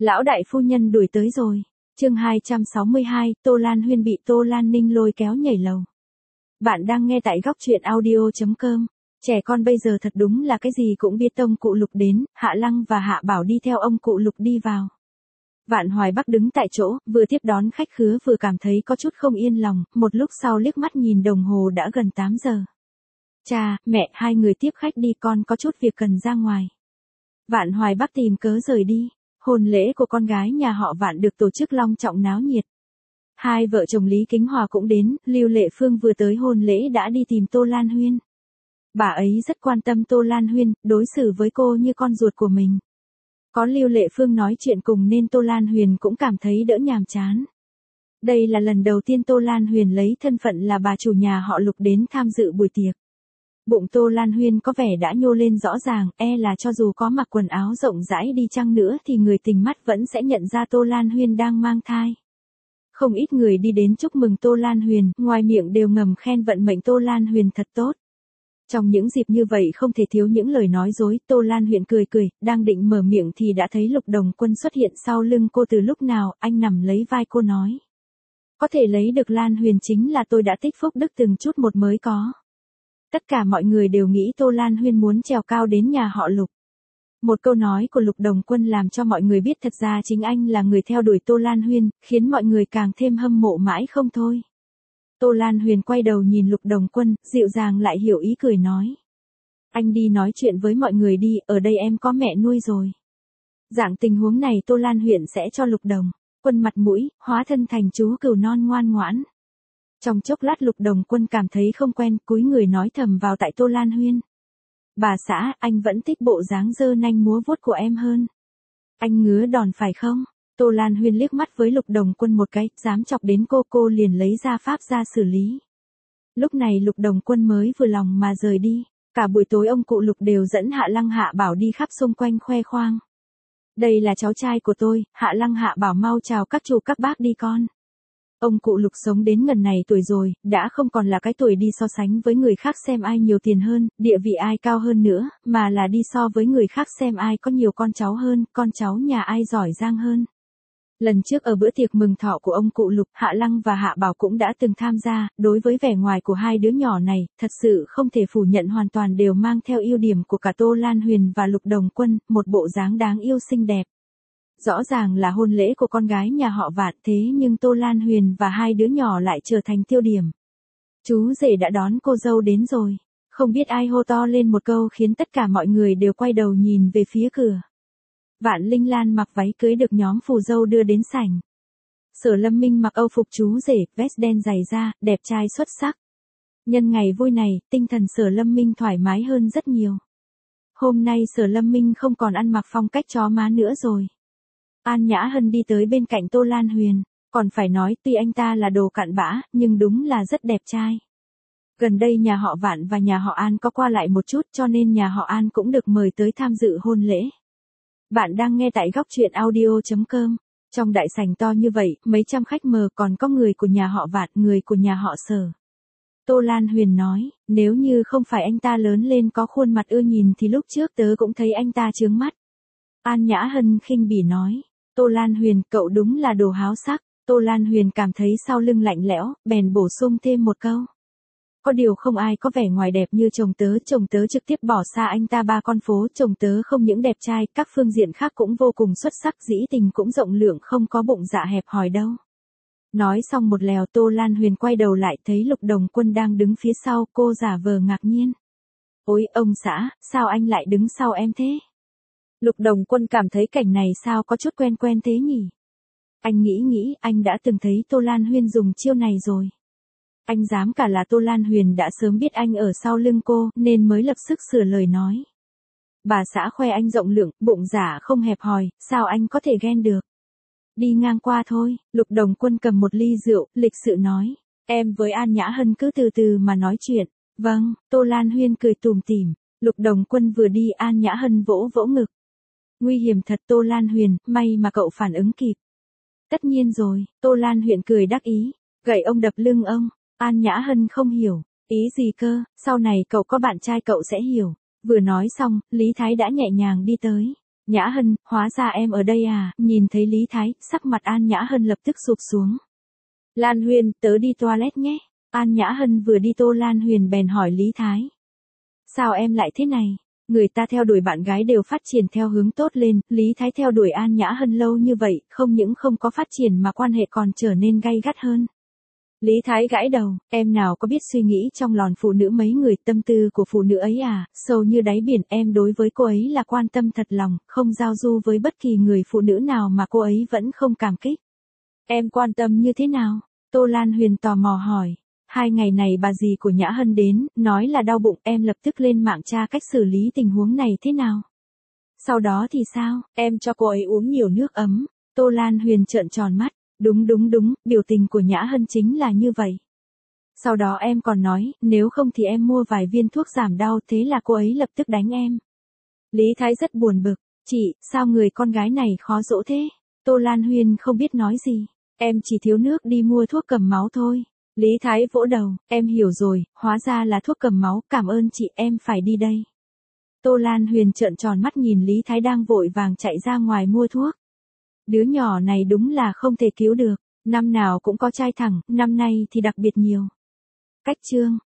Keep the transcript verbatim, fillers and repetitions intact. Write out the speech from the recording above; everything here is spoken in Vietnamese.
Lão đại phu nhân đuổi tới rồi. Chương hai trăm sáu mươi hai, Tô Lan Huyên bị Tô Lan Ninh lôi kéo nhảy lầu. Bạn đang nghe tại góc truyện audio chấm com. Trẻ con bây giờ thật đúng là cái gì cũng biết. Ông cụ Lục đến, Hạ Lăng và Hạ Bảo đi theo ông cụ Lục đi vào. Vạn Hoài Bắc đứng tại chỗ, vừa tiếp đón khách khứa vừa cảm thấy có chút không yên lòng, một lúc sau liếc mắt nhìn đồng hồ đã gần tám giờ. Cha, mẹ, hai người tiếp khách đi, con có chút việc cần ra ngoài. Vạn Hoài Bắc tìm cớ rời đi. Hôn lễ của con gái nhà họ Vạn được tổ chức long trọng náo nhiệt. Hai vợ chồng Lý Kính Hòa cũng đến, Lưu Lệ Phương vừa tới hôn lễ đã đi tìm Tô Lan Huyên. Bà ấy rất quan tâm Tô Lan Huyên, đối xử với cô như con ruột của mình. Có Lưu Lệ Phương nói chuyện cùng nên Tô Lan Huyền cũng cảm thấy đỡ nhàm chán. Đây là lần đầu tiên Tô Lan Huyền lấy thân phận là bà chủ nhà họ Lục đến tham dự buổi tiệc. Bụng Tô Lan Huyên có vẻ đã nhô lên rõ ràng, e là cho dù có mặc quần áo rộng rãi đi chăng nữa thì người tình mắt vẫn sẽ nhận ra Tô Lan Huyên đang mang thai. Không ít người đi đến chúc mừng Tô Lan Huyền, ngoài miệng đều ngầm khen vận mệnh Tô Lan Huyền thật tốt. Trong những dịp như vậy không thể thiếu những lời nói dối, Tô Lan Huyền cười cười, đang định mở miệng thì đã thấy Lục Đồng Quân xuất hiện sau lưng cô từ lúc nào, anh nằm lấy vai cô nói. Có thể lấy được Lan Huyền chính là tôi đã tích phúc đức từng chút một mới có. Tất cả mọi người đều nghĩ Tô Lan Huyên muốn trèo cao đến nhà họ Lục. Một câu nói của Lục Đồng Quân làm cho mọi người biết thật ra chính anh là người theo đuổi Tô Lan Huyên, khiến mọi người càng thêm hâm mộ mãi không thôi. Tô Lan Huyền quay đầu nhìn Lục Đồng Quân, dịu dàng lại hiểu ý cười nói. Anh đi nói chuyện với mọi người đi, ở đây em có mẹ nuôi rồi. Dạng tình huống này Tô Lan Huyền sẽ cho Lục Đồng Quân mặt mũi, hóa thân thành chú cừu non ngoan ngoãn. Trong chốc lát Lục Đồng Quân cảm thấy không quen, cúi người nói thầm vào tai Tô Lan Huyên. Bà xã, anh vẫn thích bộ dáng giơ nanh múa vuốt của em hơn. Anh ngứa đòn phải không? Tô Lan Huyên liếc mắt với Lục Đồng Quân một cái, dám chọc đến cô cô liền lấy ra pháp ra xử lý. Lúc này Lục Đồng Quân mới vừa lòng mà rời đi. Cả buổi tối ông cụ Lục đều dẫn Hạ Lăng Hạ Bảo đi khắp xung quanh khoe khoang. Đây là cháu trai của tôi, Hạ Lăng Hạ Bảo mau chào các chú các bác đi con. Ông cụ Lục sống đến ngần này tuổi rồi, đã không còn là cái tuổi đi so sánh với người khác xem ai nhiều tiền hơn, địa vị ai cao hơn nữa, mà là đi so với người khác xem ai có nhiều con cháu hơn, con cháu nhà ai giỏi giang hơn. Lần trước ở bữa tiệc mừng thọ của ông cụ Lục, Hạ Lăng và Hạ Bảo cũng đã từng tham gia, đối với vẻ ngoài của hai đứa nhỏ này, thật sự không thể phủ nhận hoàn toàn đều mang theo ưu điểm của cả Tô Lan Huyền và Lục Đồng Quân, một bộ dáng đáng yêu xinh đẹp. Rõ ràng là hôn lễ của con gái nhà họ Vạn thế nhưng Tô Lan Huyền và hai đứa nhỏ lại trở thành tiêu điểm. Chú rể đã đón cô dâu đến rồi. Không biết ai hô to lên một câu khiến tất cả mọi người đều quay đầu nhìn về phía cửa. Vạn Linh Lan mặc váy cưới được nhóm phù dâu đưa đến sảnh. Sở Lâm Minh mặc âu phục chú rể, vest đen dày da, đẹp trai xuất sắc. Nhân ngày vui này, tinh thần Sở Lâm Minh thoải mái hơn rất nhiều. Hôm nay Sở Lâm Minh không còn ăn mặc phong cách chó má nữa rồi. An Nhã Hân đi tới bên cạnh Tô Lan Huyền, còn phải nói tuy anh ta là đồ cặn bã, nhưng đúng là rất đẹp trai. Gần đây nhà họ Vạn và nhà họ An có qua lại một chút cho nên nhà họ An cũng được mời tới tham dự hôn lễ. Bạn đang nghe tại góc truyện audio chấm com. Trong đại sảnh to như vậy, mấy trăm khách mời còn có người của nhà họ Vạn, người của nhà họ Sở. Tô Lan Huyền nói, nếu như không phải anh ta lớn lên có khuôn mặt ưa nhìn thì lúc trước tớ cũng thấy anh ta chướng mắt. An Nhã Hân khinh bỉ nói. Tô Lan Huyền, cậu đúng là đồ háo sắc. Tô Lan Huyền cảm thấy sau lưng lạnh lẽo, bèn bổ sung thêm một câu. Có điều không ai có vẻ ngoài đẹp như chồng tớ, chồng tớ trực tiếp bỏ xa anh ta ba con phố, chồng tớ không những đẹp trai, các phương diện khác cũng vô cùng xuất sắc, dĩ tình cũng rộng lượng, không có bụng dạ hẹp hòi đâu. Nói xong một lèo Tô Lan Huyền quay đầu lại thấy Lục Đồng Quân đang đứng phía sau, cô giả vờ ngạc nhiên. Ôi ông xã, sao anh lại đứng sau em thế? Lục Đồng Quân cảm thấy cảnh này sao có chút quen quen thế nhỉ? Anh nghĩ nghĩ, anh đã từng thấy Tô Lan Huyên dùng chiêu này rồi. Anh dám cả là Tô Lan Huyền đã sớm biết anh ở sau lưng cô, nên mới lập sức sửa lời nói. Bà xã khoe anh rộng lượng, bụng giả không hẹp hòi, sao anh có thể ghen được? Đi ngang qua thôi, Lục Đồng Quân cầm một ly rượu, lịch sự nói. Em với An Nhã Hân cứ từ từ mà nói chuyện. Vâng, Tô Lan Huyên cười tủm tỉm. Lục Đồng Quân vừa đi An Nhã Hân vỗ vỗ ngực. Nguy hiểm thật Tô Lan Huyền, may mà cậu phản ứng kịp. Tất nhiên rồi, Tô Lan Huyền cười đắc ý. Gậy ông đập lưng ông. An Nhã Hân không hiểu. Ý gì cơ, sau này cậu có bạn trai cậu sẽ hiểu. Vừa nói xong, Lý Thái đã nhẹ nhàng đi tới. Nhã Hân, hóa ra em ở đây à, nhìn thấy Lý Thái, sắc mặt An Nhã Hân lập tức sụp xuống. Lan Huyền, tớ đi toilet nhé. An Nhã Hân vừa đi Tô Lan Huyền bèn hỏi Lý Thái. Sao em lại thế này? Người ta theo đuổi bạn gái đều phát triển theo hướng tốt lên, Lý Thái theo đuổi An Nhã Hân lâu như vậy, không những không có phát triển mà quan hệ còn trở nên gay gắt hơn. Lý Thái gãi đầu, em nào có biết suy nghĩ trong lòng phụ nữ mấy người, tâm tư của phụ nữ ấy à, sâu như đáy biển, em đối với cô ấy là quan tâm thật lòng, không giao du với bất kỳ người phụ nữ nào mà cô ấy vẫn không cảm kích. Em quan tâm như thế nào? Tô Lan Huyền tò mò hỏi. Hai ngày này bà dì của Nhã Hân đến, nói là đau bụng, em lập tức lên mạng tra cách xử lý tình huống này thế nào. Sau đó thì sao, em cho cô ấy uống nhiều nước ấm. Tô Lan Huyền trợn tròn mắt, đúng đúng đúng, biểu tình của Nhã Hân chính là như vậy. Sau đó em còn nói, nếu không thì em mua vài viên thuốc giảm đau, thế là cô ấy lập tức đánh em. Lý Thái rất buồn bực, chị, sao người con gái này khó dỗ thế? Tô Lan Huyền không biết nói gì, em chỉ thiếu nước đi mua thuốc cầm máu thôi. Lý Thái vỗ đầu, em hiểu rồi, hóa ra là thuốc cầm máu, cảm ơn chị, em phải đi đây. Tô Lan Huyền trợn tròn mắt nhìn Lý Thái đang vội vàng chạy ra ngoài mua thuốc. Đứa nhỏ này đúng là không thể cứu được, năm nào cũng có trai thẳng, năm nay thì đặc biệt nhiều. Cách chương